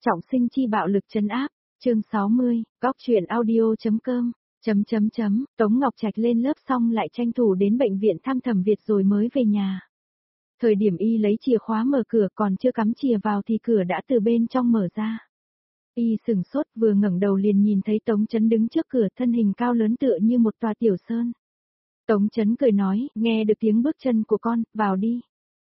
Trọng sinh chi bạo lực trấn áp, chương 60, góc truyện audio.com, Tống Ngọc Trạch lên lớp xong lại tranh thủ đến bệnh viện thăm Thẩm Việt rồi mới về nhà. Thời điểm y lấy chìa khóa mở cửa còn chưa cắm chìa vào thì cửa đã từ bên trong mở ra. Y sửng sốt vừa ngẩng đầu liền nhìn thấy Tống Chấn đứng trước cửa thân hình cao lớn tựa như một tòa tiểu sơn. Tống Chấn cười nói, nghe được tiếng bước chân của con, vào đi.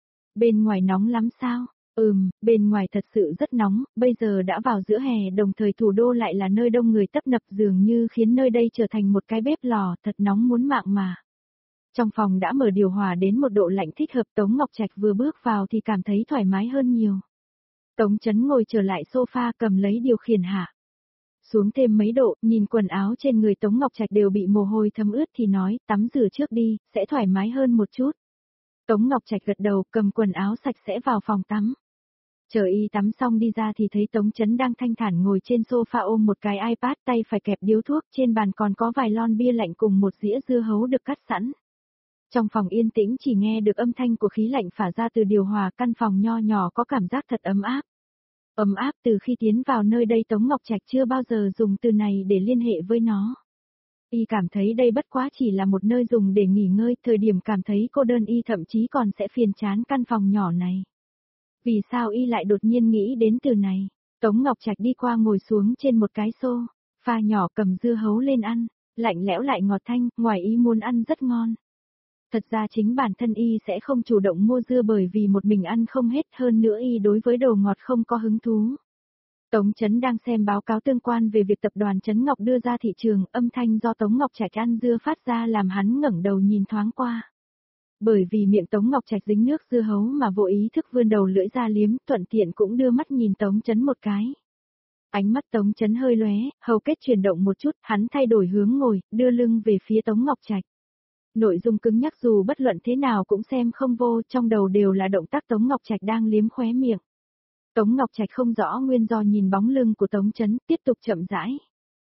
Bên ngoài nóng lắm sao? Bên ngoài thật sự rất nóng, bây giờ đã vào giữa hè đồng thời thủ đô lại là nơi đông người tấp nập dường như khiến nơi đây trở thành một cái bếp lò thật nóng muốn mạng mà. Trong phòng đã mở điều hòa đến một độ lạnh thích hợp Tống Ngọc Trạch vừa bước vào thì cảm thấy thoải mái hơn nhiều. Tống Chấn ngồi trở lại sofa cầm lấy điều khiển hạ. Xuống thêm mấy độ, nhìn quần áo trên người Tống Ngọc Trạch đều bị mồ hôi thấm ướt thì nói, tắm rửa trước đi, sẽ thoải mái hơn một chút. Tống Ngọc Trạch gật đầu cầm quần áo sạch sẽ vào phòng tắm. Chờ y tắm xong đi ra thì thấy Tống Chấn đang thanh thản ngồi trên sofa ôm một cái iPad tay phải kẹp điếu thuốc, trên bàn còn có vài lon bia lạnh cùng một dĩa dưa hấu được cắt sẵn. Trong phòng yên tĩnh chỉ nghe được âm thanh của khí lạnh phả ra từ điều hòa, căn phòng nho nhỏ có cảm giác thật ấm áp. Ấm áp từ khi tiến vào nơi đây Tống Ngọc Trạch chưa bao giờ dùng từ này để liên hệ với nó. Y cảm thấy đây bất quá chỉ là một nơi dùng để nghỉ ngơi, thời điểm cảm thấy cô đơn y thậm chí còn sẽ phiền chán căn phòng nhỏ này. Vì sao y lại đột nhiên nghĩ đến từ này? Tống Ngọc Trạch đi qua ngồi xuống trên một cái sofa nhỏ cầm dưa hấu lên ăn, lạnh lẽo lại ngọt thanh, ngoài ý muốn ăn rất ngon. Thật ra chính bản thân y sẽ không chủ động mua dưa bởi vì một mình ăn không hết, hơn nữa y đối với đồ ngọt không có hứng thú. Tống Chấn đang xem báo cáo tương quan về việc tập đoàn Trấn Ngọc đưa ra thị trường, âm thanh do Tống Ngọc Trạch ăn dưa phát ra làm hắn ngẩng đầu nhìn thoáng qua. Bởi vì miệng Tống Ngọc Trạch dính nước dưa hấu mà vô ý thức vươn đầu lưỡi ra liếm, thuận tiện cũng đưa mắt nhìn Tống Chấn một cái. Ánh mắt Tống Chấn hơi lóe, hầu kết chuyển động một chút, hắn thay đổi hướng ngồi, đưa lưng về phía Tống Ngọc Trạch. Nội dung cứng nhắc dù bất luận thế nào cũng xem không vô, trong đầu đều là động tác Tống Ngọc Trạch đang liếm khóe miệng. Tống Ngọc Trạch không rõ nguyên do nhìn bóng lưng của Tống Chấn, tiếp tục chậm rãi.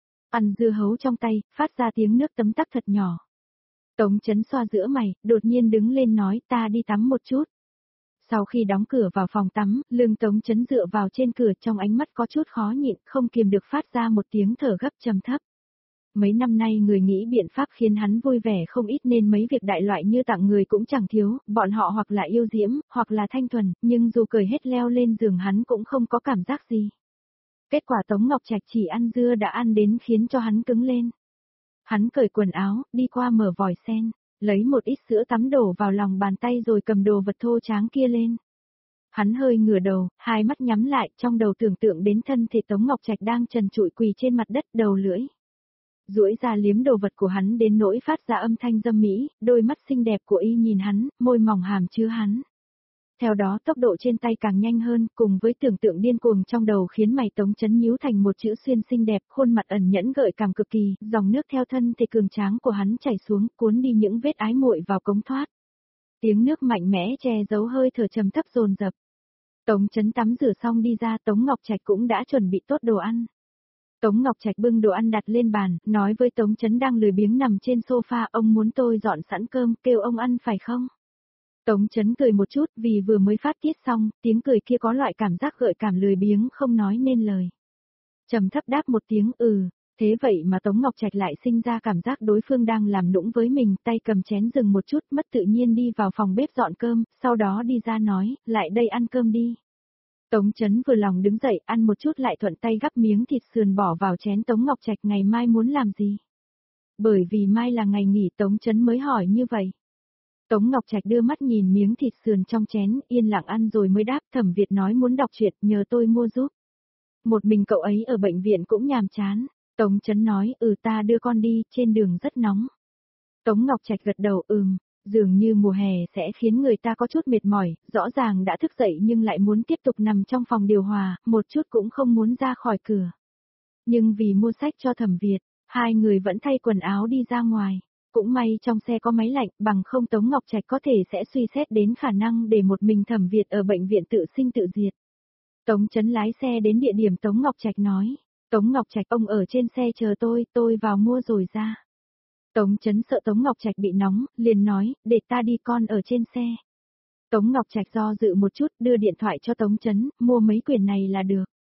Ăn dưa hấu trong tay, phát ra tiếng nước tấm tắc thật nhỏ. Tống Chấn xoa giữa mày, đột nhiên đứng lên nói ta đi tắm một chút. Sau khi đóng cửa vào phòng tắm, lưng Tống Chấn dựa vào trên cửa trong ánh mắt có chút khó nhịn, không kiềm được phát ra một tiếng thở gấp trầm thấp. Mấy năm nay người nghĩ biện pháp khiến hắn vui vẻ không ít nên mấy việc đại loại như tặng người cũng chẳng thiếu, bọn họ hoặc là yêu diễm, hoặc là thanh thuần, nhưng dù cười hết leo lên giường hắn cũng không có cảm giác gì. Kết quả Tống Ngọc Trạch chỉ ăn dưa đã ăn đến khiến cho hắn cứng lên. Hắn cởi quần áo, đi qua mở vòi sen, lấy một ít sữa tắm đổ vào lòng bàn tay rồi cầm đồ vật thô tráng kia lên. Hắn hơi ngửa đầu, hai mắt nhắm lại, trong đầu tưởng tượng đến thân thể Tống Ngọc Trạch đang trần trụi quỳ trên mặt đất, đầu lưỡi duỗi ra liếm đồ vật của hắn đến nỗi phát ra âm thanh dâm mỹ, đôi mắt xinh đẹp của y nhìn hắn, môi mỏng hàm chứa hắn. Theo đó tốc độ trên tay càng nhanh hơn, cùng với tưởng tượng điên cuồng trong đầu khiến mày Tống Chấn nhíu thành một chữ xuyên xinh đẹp, khuôn mặt ẩn nhẫn gợi cảm cực kỳ, dòng nước theo thân thể cường tráng của hắn chảy xuống, cuốn đi những vết ái muội vào cống thoát. Tiếng nước mạnh mẽ che giấu hơi thở trầm thấp dồn dập. Tống Chấn tắm rửa xong đi ra, Tống Ngọc Trạch cũng đã chuẩn bị tốt đồ ăn. Tống Ngọc Trạch bưng đồ ăn đặt lên bàn, nói với Tống Chấn đang lười biếng nằm trên sofa, ông muốn tôi dọn sẵn cơm, kêu ông ăn phải không? Tống Chấn cười một chút vì vừa mới phát tiết xong, tiếng cười kia có loại cảm giác gợi cảm lười biếng không nói nên lời. Trầm thấp đáp một tiếng thế vậy mà Tống Ngọc Trạch lại sinh ra cảm giác đối phương đang làm nũng với mình, tay cầm chén dừng một chút mất tự nhiên đi vào phòng bếp dọn cơm, sau đó đi ra nói, lại đây ăn cơm đi. Tống Chấn vừa lòng đứng dậy ăn một chút lại thuận tay gắp miếng thịt sườn bỏ vào chén Tống Ngọc Trạch ngày mai muốn làm gì. Bởi vì mai là ngày nghỉ Tống Chấn mới hỏi như vậy. Tống Ngọc Trạch đưa mắt nhìn miếng thịt sườn trong chén, yên lặng ăn rồi mới đáp Thẩm Việt nói muốn đọc truyện, nhờ tôi mua giúp. Một mình cậu ấy ở bệnh viện cũng nhàm chán. Tống Chấn nói ta đưa con đi, trên đường rất nóng. Tống Ngọc Trạch gật đầu dường như mùa hè sẽ khiến người ta có chút mệt mỏi, rõ ràng đã thức dậy nhưng lại muốn tiếp tục nằm trong phòng điều hòa, một chút cũng không muốn ra khỏi cửa. Nhưng vì mua sách cho Thẩm Việt, hai người vẫn thay quần áo đi ra ngoài. Cũng may trong xe có máy lạnh, bằng không Tống Ngọc Trạch có thể sẽ suy xét đến khả năng để một mình Thẩm Việt ở bệnh viện tự sinh tự diệt. Tống Chấn lái xe đến địa điểm Tống Ngọc Trạch nói, Tống Ngọc Trạch ông ở trên xe chờ tôi vào mua rồi ra. Tống Chấn sợ Tống Ngọc Trạch bị nóng, liền nói, để ta đi con ở trên xe. Tống Ngọc Trạch do dự một chút, đưa điện thoại cho Tống Chấn, mua mấy quyển này là được.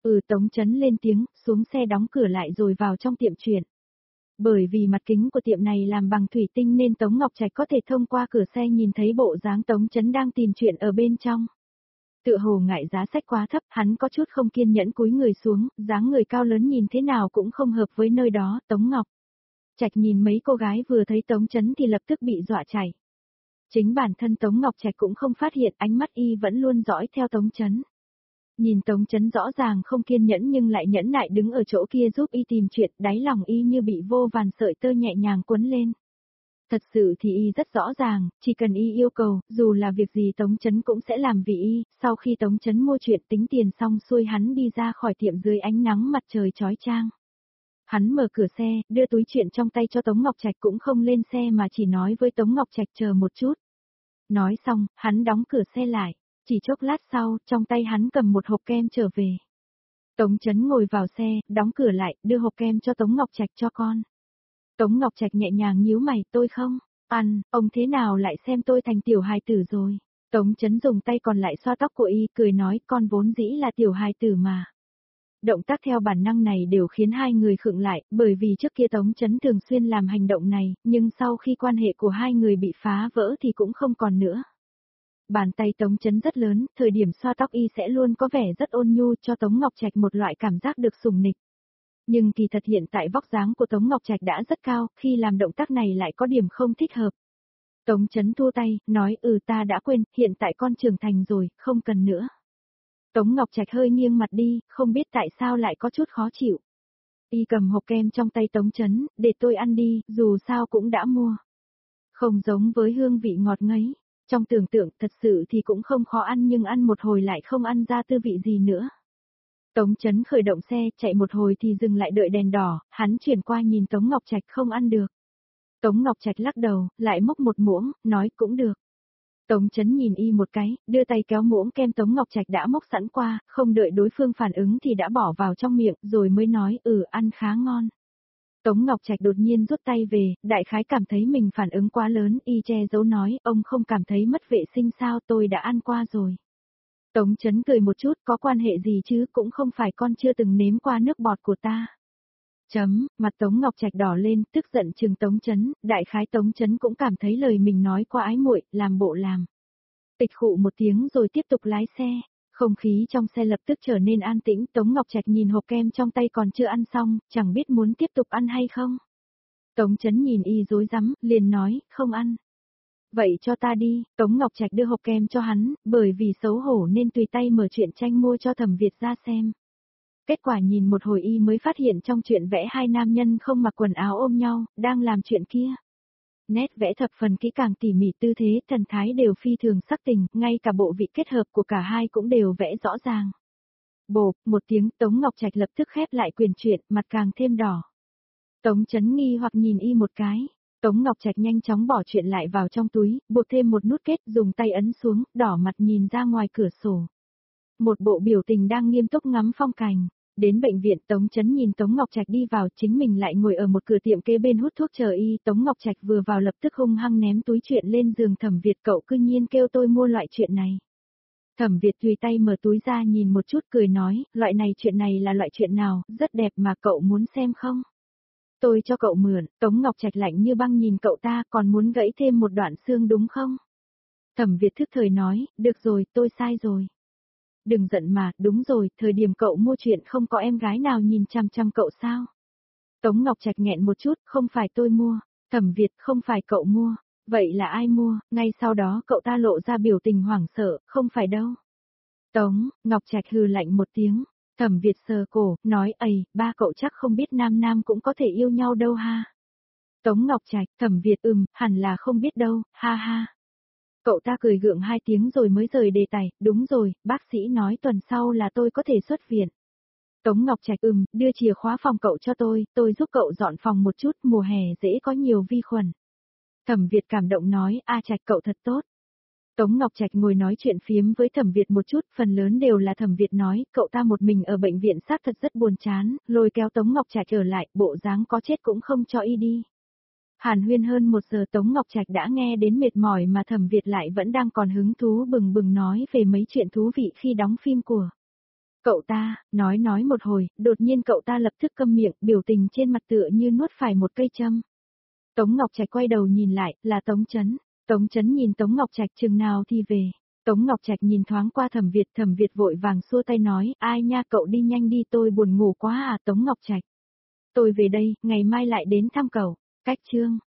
Tống Chấn lên tiếng, xuống xe đóng cửa lại rồi vào trong tiệm truyện. Bởi vì mặt kính của tiệm này làm bằng thủy tinh nên Tống Ngọc Trạch có thể thông qua cửa xe nhìn thấy bộ dáng Tống Chấn đang tìm chuyện ở bên trong. Tựa hồ ngại giá sách quá thấp, hắn có chút không kiên nhẫn cúi người xuống, dáng người cao lớn nhìn thế nào cũng không hợp với nơi đó, Tống Ngọc Trạch nhìn mấy cô gái vừa thấy Tống Chấn thì lập tức bị dọa chảy. Chính bản thân Tống Ngọc Trạch cũng không phát hiện, ánh mắt y vẫn luôn dõi theo Tống Chấn. Nhìn Tống Chấn rõ ràng không kiên nhẫn nhưng lại nhẫn nại đứng ở chỗ kia giúp y tìm chuyện, đáy lòng y như bị vô vàn sợi tơ nhẹ nhàng quấn lên. Thật sự thì y rất rõ ràng, chỉ cần y yêu cầu, dù là việc gì Tống Chấn cũng sẽ làm vì y, sau khi Tống Chấn mua chuyện tính tiền xong xuôi hắn đi ra khỏi tiệm dưới ánh nắng mặt trời chói chang. Hắn mở cửa xe, đưa túi chuyện trong tay cho Tống Ngọc Trạch cũng không lên xe mà chỉ nói với Tống Ngọc Trạch chờ một chút. Nói xong, hắn đóng cửa xe lại, chỉ chốc lát sau, trong tay hắn cầm một hộp kem trở về. Tống Chấn ngồi vào xe, đóng cửa lại, đưa hộp kem cho Tống Ngọc Trạch cho con. Tống Ngọc Trạch nhẹ nhàng nhíu mày, tôi không ăn, ông thế nào lại xem tôi thành tiểu hài tử rồi. Tống Chấn dùng tay còn lại xoa tóc của y, cười nói con vốn dĩ là tiểu hài tử mà. Động tác theo bản năng này đều khiến hai người khựng lại, bởi vì trước kia Tống Chấn thường xuyên làm hành động này, nhưng sau khi quan hệ của hai người bị phá vỡ thì cũng không còn nữa. Bàn tay Tống Chấn rất lớn, thời điểm xoa tóc y sẽ luôn có vẻ rất ôn nhu cho Tống Ngọc Trạch một loại cảm giác được sủng nịch. Nhưng kỳ thật hiện tại vóc dáng của Tống Ngọc Trạch đã rất cao, khi làm động tác này lại có điểm không thích hợp. Tống Chấn thua tay, nói ta đã quên, hiện tại con trưởng thành rồi, không cần nữa. Tống Ngọc Trạch hơi nghiêng mặt đi, không biết tại sao lại có chút khó chịu. Y cầm hộp kem trong tay Tống Chấn, để tôi ăn đi, dù sao cũng đã mua. Không giống với hương vị ngọt ngấy. Trong tưởng tượng thật sự thì cũng không khó ăn nhưng ăn một hồi lại không ăn ra tư vị gì nữa. Tống Chấn khởi động xe, chạy một hồi thì dừng lại đợi đèn đỏ, hắn chuyển qua nhìn Tống Ngọc Trạch không ăn được. Tống Ngọc Trạch lắc đầu, lại múc một muỗng, nói cũng được. Tống Chấn nhìn y một cái, đưa tay kéo muỗng kem Tống Ngọc Trạch đã múc sẵn qua, không đợi đối phương phản ứng thì đã bỏ vào trong miệng, rồi mới nói ăn khá ngon. Tống Ngọc Trạch đột nhiên rút tay về, đại khái cảm thấy mình phản ứng quá lớn, y che giấu nói, ông không cảm thấy mất vệ sinh sao, tôi đã ăn qua rồi. Tống Chấn cười một chút, có quan hệ gì chứ, cũng không phải con chưa từng nếm qua nước bọt của ta. Mặt Tống Ngọc Trạch đỏ lên, tức giận chừng Tống Chấn, đại khái Tống Chấn cũng cảm thấy lời mình nói quá ái muội, làm bộ làm. Tịch khụ một tiếng rồi tiếp tục lái xe. Không khí trong xe lập tức trở nên an tĩnh, Tống Ngọc Trạch nhìn hộp kem trong tay còn chưa ăn xong, chẳng biết muốn tiếp tục ăn hay không. Tống Chấn nhìn y rối rắm, liền nói, không ăn. Vậy cho ta đi, Tống Ngọc Trạch đưa hộp kem cho hắn, bởi vì xấu hổ nên tùy tay mở truyện tranh mua cho Thẩm Việt ra xem. Kết quả nhìn một hồi y mới phát hiện trong truyện vẽ hai nam nhân không mặc quần áo ôm nhau, đang làm chuyện kia. Nét vẽ thập phần kỹ càng tỉ mỉ, tư thế, thần thái đều phi thường sắc tình, ngay cả bộ vị kết hợp của cả hai cũng đều vẽ rõ ràng. Bộp, một tiếng, Tống Ngọc Trạch lập tức khép lại quyển truyện, mặt càng thêm đỏ. Tống Chấn nghi hoặc nhìn y một cái. Tống Ngọc Trạch nhanh chóng bỏ chuyện lại vào trong túi, buộc thêm một nút kết, dùng tay ấn xuống, đỏ mặt nhìn ra ngoài cửa sổ. Một bộ biểu tình đang nghiêm túc ngắm phong cảnh. Đến bệnh viện, Tống Chấn nhìn Tống Ngọc Trạch đi vào, chính mình lại ngồi ở một cửa tiệm kế bên hút thuốc chờ y. Tống Ngọc Trạch vừa vào lập tức hung hăng ném túi chuyện lên giường Thẩm Việt, cậu cư nhiên kêu tôi mua loại chuyện này. Thẩm Việt tùy tay mở túi ra nhìn một chút cười nói, chuyện này là loại chuyện nào, rất đẹp mà cậu muốn xem không? Tôi cho cậu mượn. Tống Ngọc Trạch lạnh như băng nhìn cậu ta, còn muốn gãy thêm một đoạn xương đúng không? Thẩm Việt thức thời nói, được rồi, tôi sai rồi. Đừng giận mà, đúng rồi, thời điểm cậu mua chuyện không có em gái nào nhìn chằm chằm cậu sao? Tống Ngọc Trạch nghẹn một chút, không phải tôi mua. Thẩm Việt, không phải cậu mua. Vậy là ai mua? Ngay sau đó cậu ta lộ ra biểu tình hoảng sợ, không phải đâu. Tống Ngọc Trạch hừ lạnh một tiếng. Thẩm Việt sờ cổ, nói ba cậu chắc không biết nam nam cũng có thể yêu nhau đâu ha. Tống Ngọc Trạch, Thẩm Việt hẳn là không biết đâu, ha ha. Cậu ta cười gượng hai tiếng rồi mới rời đề tài, đúng rồi, bác sĩ nói tuần sau là tôi có thể xuất viện. Tống Ngọc Trạch đưa chìa khóa phòng cậu cho tôi giúp cậu dọn phòng một chút, mùa hè dễ có nhiều vi khuẩn. Thẩm Việt cảm động nói, Trạch cậu thật tốt. Tống Ngọc Trạch ngồi nói chuyện phiếm với Thẩm Việt một chút, phần lớn đều là Thẩm Việt nói, cậu ta một mình ở bệnh viện xác thật rất buồn chán, lôi kéo Tống Ngọc Trạch ở lại, bộ dáng có chết cũng không cho y đi. Hàn huyên hơn 1 giờ Tống Ngọc Trạch đã nghe đến mệt mỏi mà Thẩm Việt lại vẫn đang còn hứng thú bừng bừng nói về mấy chuyện thú vị khi đóng phim của Cậu ta, nói một hồi, đột nhiên cậu ta lập tức câm miệng, biểu tình trên mặt tựa như nuốt phải một cây châm. Tống Ngọc Trạch quay đầu nhìn lại, là Tống Chấn. Tống Chấn nhìn Tống Ngọc Trạch chừng nào thì về. Tống Ngọc Trạch nhìn thoáng qua Thẩm Việt vội vàng xua tay nói, ai nha cậu đi nhanh đi tôi buồn ngủ quá à Tống Ngọc Trạch. Tôi về đây, ngày mai lại đến thăm cậu. Cách chương.